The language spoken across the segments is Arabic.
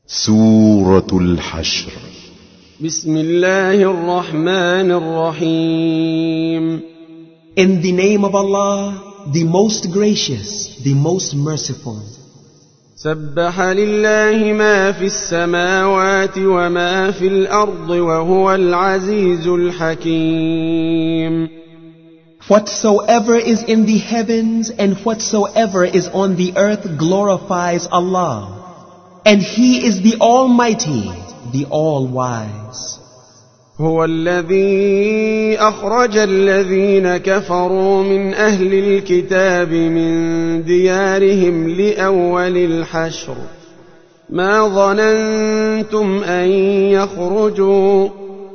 سورة الحشر. بسم الله الرحمن الرحيم. In the name of Allah, the most gracious, the most merciful. سبح لله ما في السماوات وما في الأرض وهو العزيز الحكيم. Whatsoever is in the heavens and whatsoever is on the earth glorifies Allah. And He is the Almighty, the All-Wise. هو الذي أخرج الذين كفروا من أهل الكتاب من ديارهم لأول الحشر ما ظننتم أن يخرجوا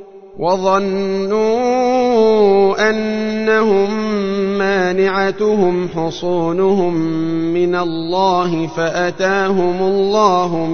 وظنوا أنهم مانعتهم حصونهم من الله فأتاهم الله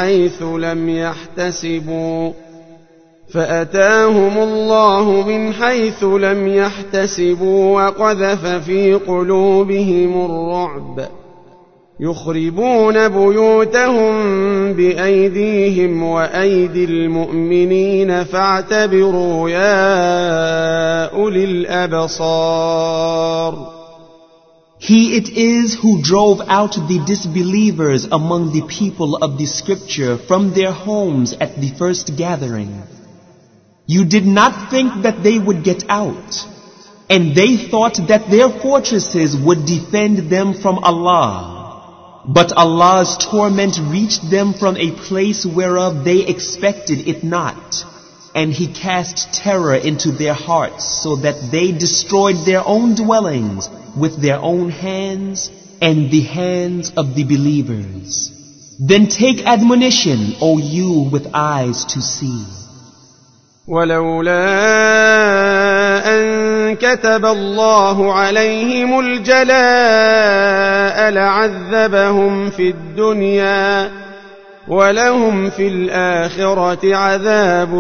من حيث لم يحتسبوا وقذف في قلوبهم الرعب يخربون بيوتهم بأيديهم وأيدي المؤمنين فاعتبروا يا أولي الأبصار. He it is who drove out the disbelievers among the people of the scripture from their homes at the first gathering. You did not think that they would get out, and they thought that their fortresses would defend them from Allah. But Allah's torment reached them from a place whereof they expected it not, and He cast terror into their hearts so that they destroyed their own dwellings with their own hands and the hands of the believers. Then take admonition, O you with eyes to see. ولولا أن كتب الله عليهم الجلاء لعذبهم في الدنيا ولهم في الآخرة عذاب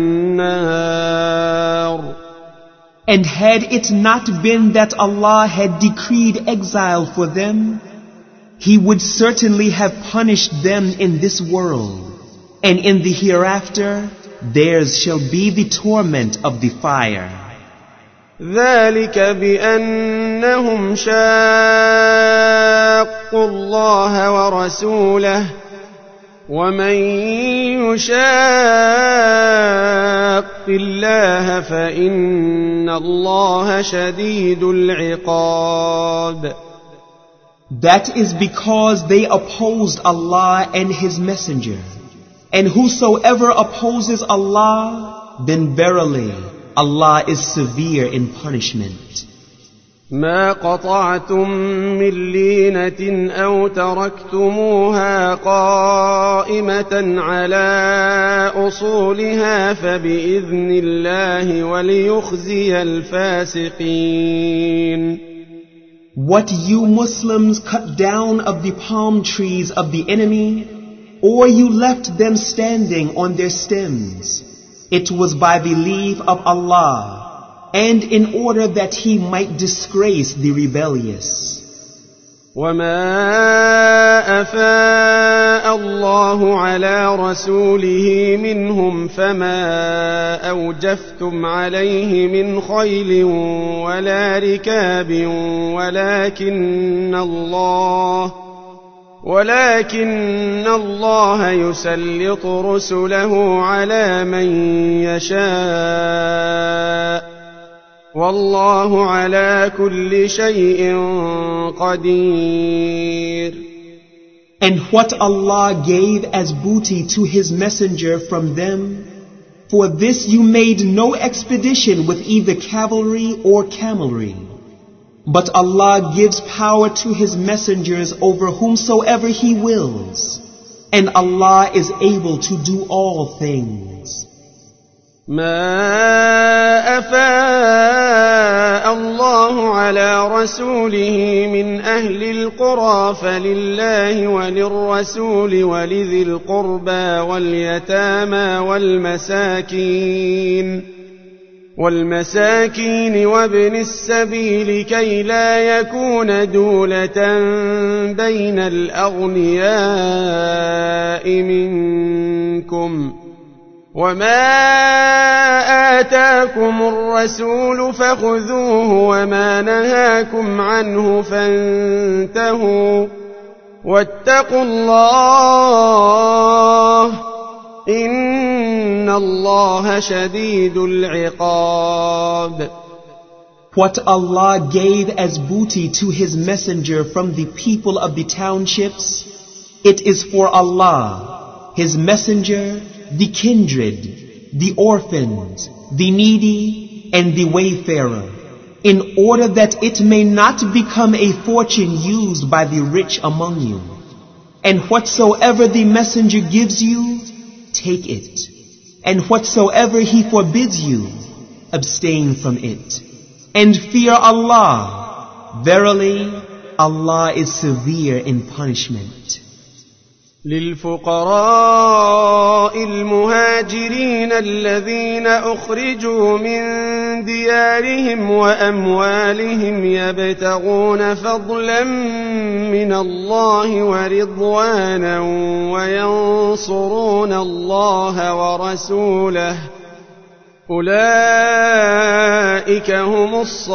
النار. And had it not been that Allah had decreed exile for them, He would certainly have punished them in this world, and in the hereafter theirs shall be the torment of the fire. ذلك بأنهم شاقوا الله ورسوله ومن يشاق الله فإن الله شديد العقاب. That is because they opposed Allah and His Messenger. And whosoever opposes Allah, then verily Allah is severe in punishment. ما قطعتم من لينة أو تركتموها قائمة على أصولها فبإذن الله وليخزي الفاسقين. What you Muslims cut down of the palm trees of the enemy, or you left them standing on their stems, it was by the leave of Allah, and in order that He might disgrace the rebellious. وما أفاء الله على رسوله منهم فما أوجفتم عليه من خيل ولا ركاب ولكن الله يسلط رسله على من يشاء والله على كل شيء قدير. And what Allah gave as booty to His messenger from them, for this you made no expedition with either cavalry or camelry. But Allah gives power to His messengers over whomsoever He wills, and Allah is able to do all things. ما أفاء الله على رسوله من أهل القرى فلله وللرسول ولذي القربى واليتامى والمساكين وابن السبيل كي لا يكون دولة بين الأغنياء منكم وما آتاكم الرسول فخذوه وما نهاكم عنه فانتهوا واتقوا الله إن الله شديد العقاب. What Allah gave as booty to His messenger from the people of the townships, it is for Allah, His messenger, the kindred, the orphans, the needy, and the wayfarer, in order that it may not become a fortune used by the rich among you. And whatsoever the messenger gives you, take it. And whatsoever he forbids you, abstain from it. And fear Allah. Verily, Allah is severe in punishment. للفقراء المهاجرين الذين أخرجوا من ديارهم وأموالهم يبتغون فضلا من الله ورضوانا وينصرون الله ورسوله أولئك هم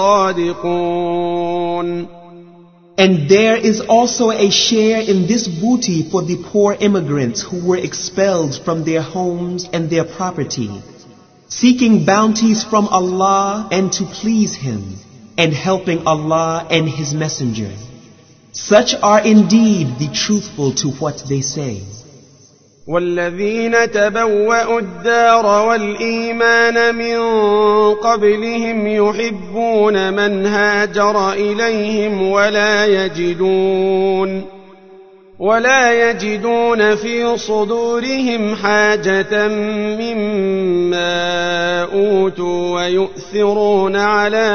الصادقون. And there is also a share in this booty for the poor immigrants who were expelled from their homes and their property, seeking bounties from Allah and to please Him, and helping Allah and His Messenger. Such are indeed the truthful to what they say. والذين تبوأوا الدار والإيمان من قبلهم يحبون من هاجر إليهم ولا يجدون في صدورهم حاجة مما أوتوا ويؤثرون على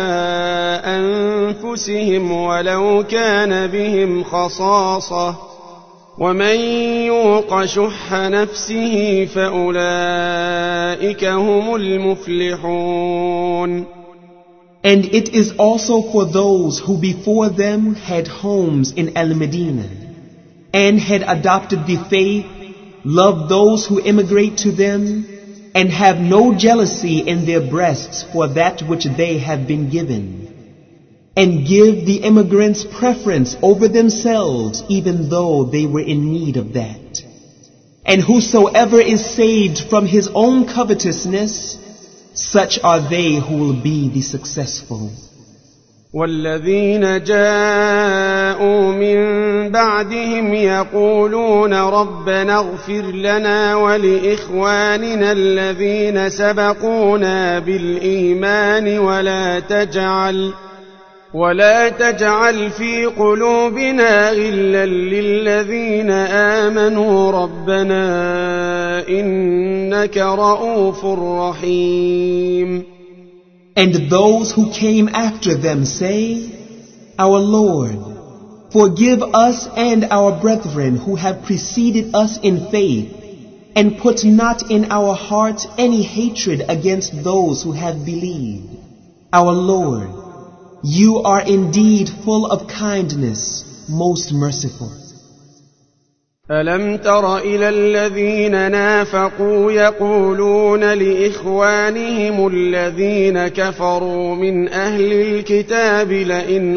أنفسهم ولو كان بهم خصاصة ومن يوق شح نفسه فأولئك هم المفلحون. And it is also for those who before them had homes in Al-Medina and had adopted the faith, love those who immigrate to them, and have no jealousy in their breasts for that which they have been given. And give the immigrants preference over themselves even though they were in need of that. And whosoever is saved from his own covetousness, such are they who will be the successful. والذين جاءوا من بعدهم يقولون ربنا اغفر لنا ولإخواننا الذين سبقونا بالإيمان ولا تجعل في قلوبنا غلا للذين آمنوا ربنا إنك رؤوف رحيم. And those who came after them say, Our Lord, forgive us and our brethren who have preceded us in faith, and put not in our hearts any hatred against those who have believed. Our Lord, You are indeed full of kindness, most merciful. ألم تر إلى الذين نافقوا يقولون لإخوانهم الذين كفروا من أهل الكتاب لئن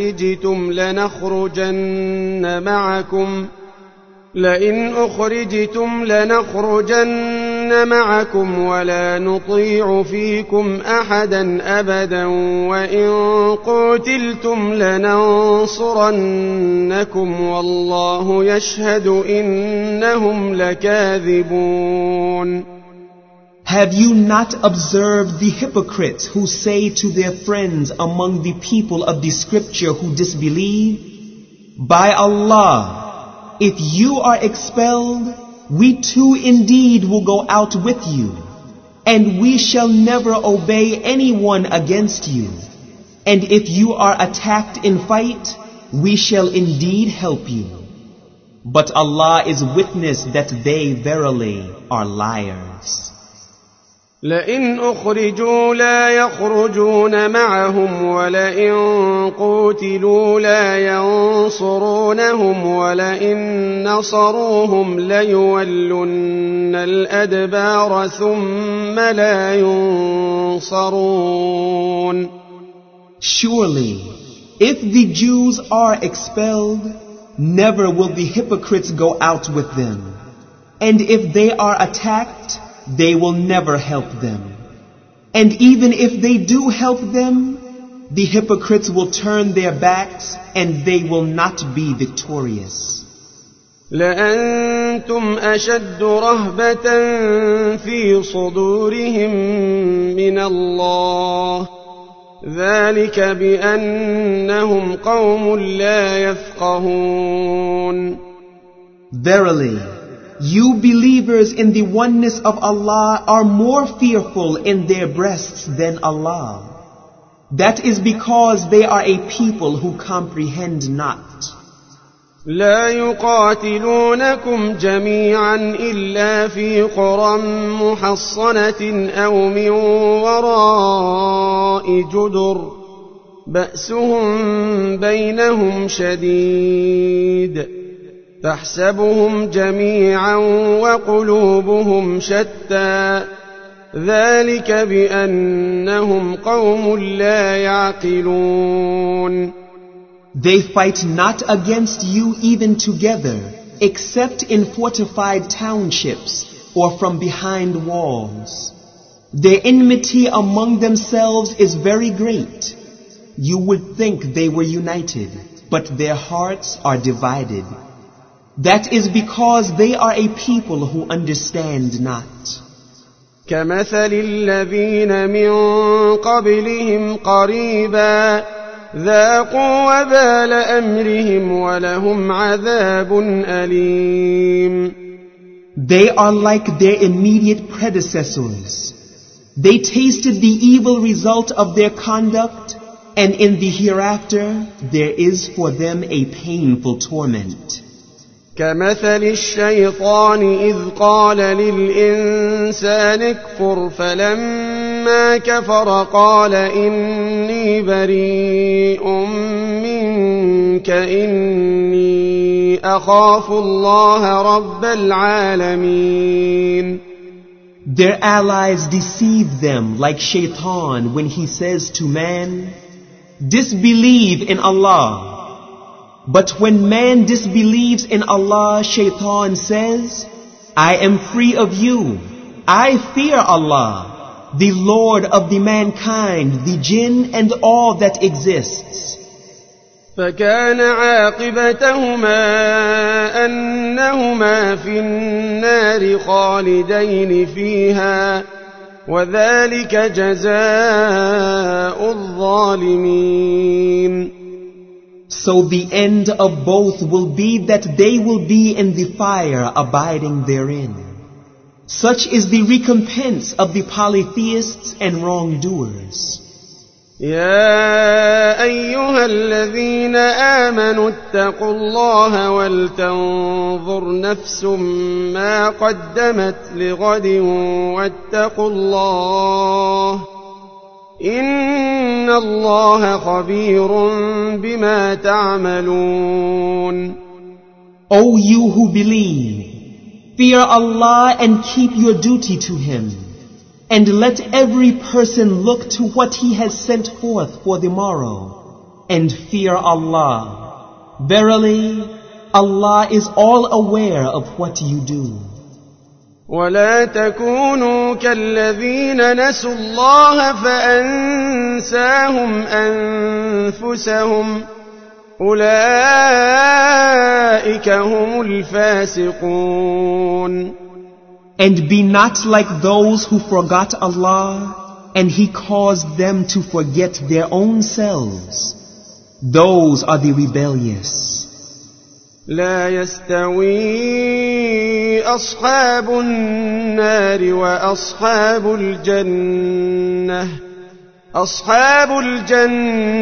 أخرجتم لنخرجن معكم ولا نطيع فيكم أحدا أبدا وإن قتلتم لننصرنكم والله يشهد إنهم لكاذبون. Have you not observed the hypocrites who say to their friends among the people of the scripture who disbelieve, By Allah, if you are expelled, we too indeed will go out with you, and we shall never obey anyone against you. And if you are attacked in fight, we shall indeed help you. But Allah is witness that they verily are liars. لئن أخرجوا لا يخرجون معهم ولئن قوتلوا لا ينصرونهم ولئن نصروهم ليولن الأدبار ثم لا ينصرون. Surely, if the Jews are expelled, never will the hypocrites go out with them. And if they are attacked, they will never help them. And even if they do help them, the hypocrites will turn their backs and they will not be victorious. لأنتم أشد رهبة في صدورهم من الله ذلك بأنهم قوم لا يفقهون. Verily, you believers in the oneness of Allah are more fearful in their breasts than Allah. That is because they are a people who comprehend not. لا يقاتلونكم جميعا إلا في قرى محصنة أو من وراء جدر بأسهم بينهم شديد تحسبهم جميعا وقلوبهم شتى ذلك بأنهم قوم لا يعقلون. They fight not against you even together, except in fortified townships or from behind walls. Their enmity among themselves is very great. You would think they were united, but their hearts are divided. That is because they are a people who understand not. كمثل الذين من قبلهم قريبا ذاقوا وبال أمرهم ولهم عذاب أليم. They are like their immediate predecessors. They tasted the evil result of their conduct, and in the hereafter there is for them a painful torment. كمثل الشيطان إذ قال للإنسان اكفر فلما كفر قال إني بريء منك إني أخاف الله رب العالمين. Their allies deceive them like Shaitan when he says to man, disbelieve in Allah. But when man disbelieves in Allah, Shaitan says, I am free of you. I fear Allah, the Lord of the mankind, the jinn and all that exists. فكان عاقبتهما أنهما في النار خالدين فيها وذلك جزاء الظالمين. So the end of both will be that they will be in the fire abiding therein. Such is the recompense of the polytheists and wrongdoers. يا أيها الذين آمنوا اتقوا الله ولتنظر نفس ما قدمت لغد واتقوا الله إن الله خبير بما تعملون. O you who believe, fear Allah and keep your duty to Him, and let every person look to what He has sent forth for the morrow, and fear Allah. Verily, Allah is all aware of what you do. ولا تكونوا كالذين نسوا الله فأنساهم أنفسهم أولئك هم الفاسقون. And be not like those who forgot Allah, and He caused them to forget their own selves. Those are the rebellious. لا يستوي أصحاب النار وأصحاب الجنة أصحاب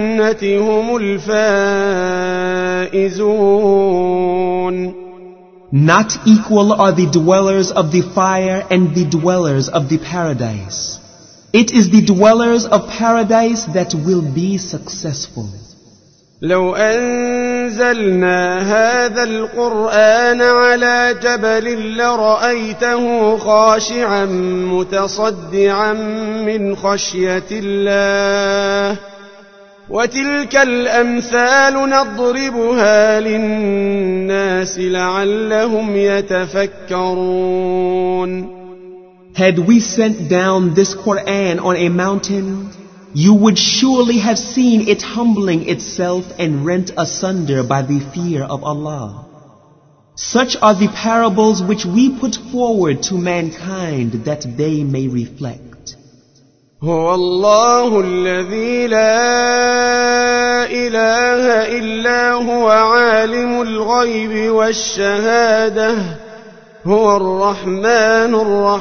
الجنة هم الفائزون. Not equal are the dwellers of the fire and the dwellers of the paradise. It is the dwellers of paradise that will be successful. لو أنزلنا هذا القرآن على جبل لرأيته خاشعا متصدعا من خشية الله وتلك الأمثال نضربها للناس لعلهم يتفكرون. Had we sent down this Quran on a mountain, you would surely have seen it humbling itself and rent asunder by the fear of Allah. Such are the parables which we put forward to mankind that they may reflect. هو الله الذي لا إله إلا هو عالم الغيب والشهادة هو الرحمن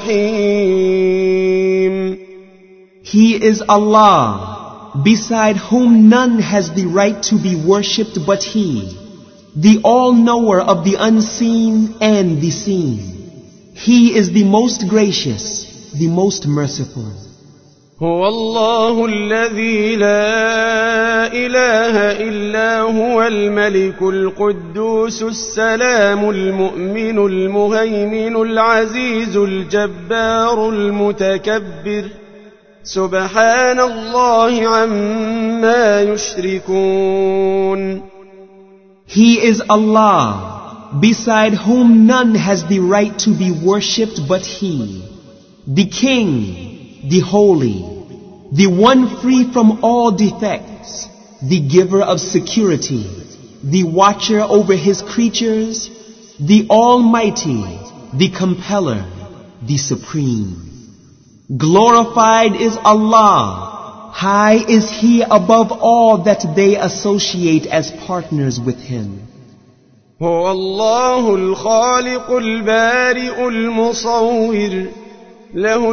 الرحيم. He is Allah, beside whom none has the right to be worshipped but He, the all-knower of the unseen and the seen. He is the most gracious, the most merciful. هو الله الذي لا إله إلا هو الملك القدوس السلام المؤمن المهيمن العزيز الجبار المتكبر سبحان الله عما يشركون. He is Allah, beside whom none has the right to be worshipped but He, the King, the Holy, the one free from all defects, the giver of security, the watcher over His creatures, the Almighty, the Compeller, the Supreme. Glorified is Allah, high is He above all that they associate as partners with Him. هو الله الخالق البارئ المصور له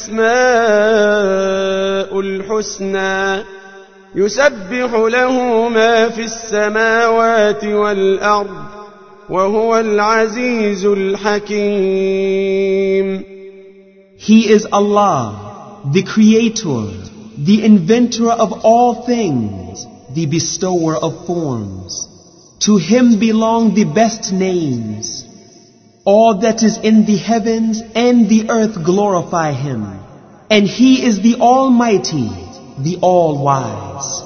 الأسماء الحسنى يسبح له ما في السماوات والأرض وهو العزيز الحكيم. He is Allah, the Creator, the Inventor of all things, the Bestower of forms. To Him belong the best names. All that is in the heavens and the earth glorify Him, and He is the Almighty, the All-Wise.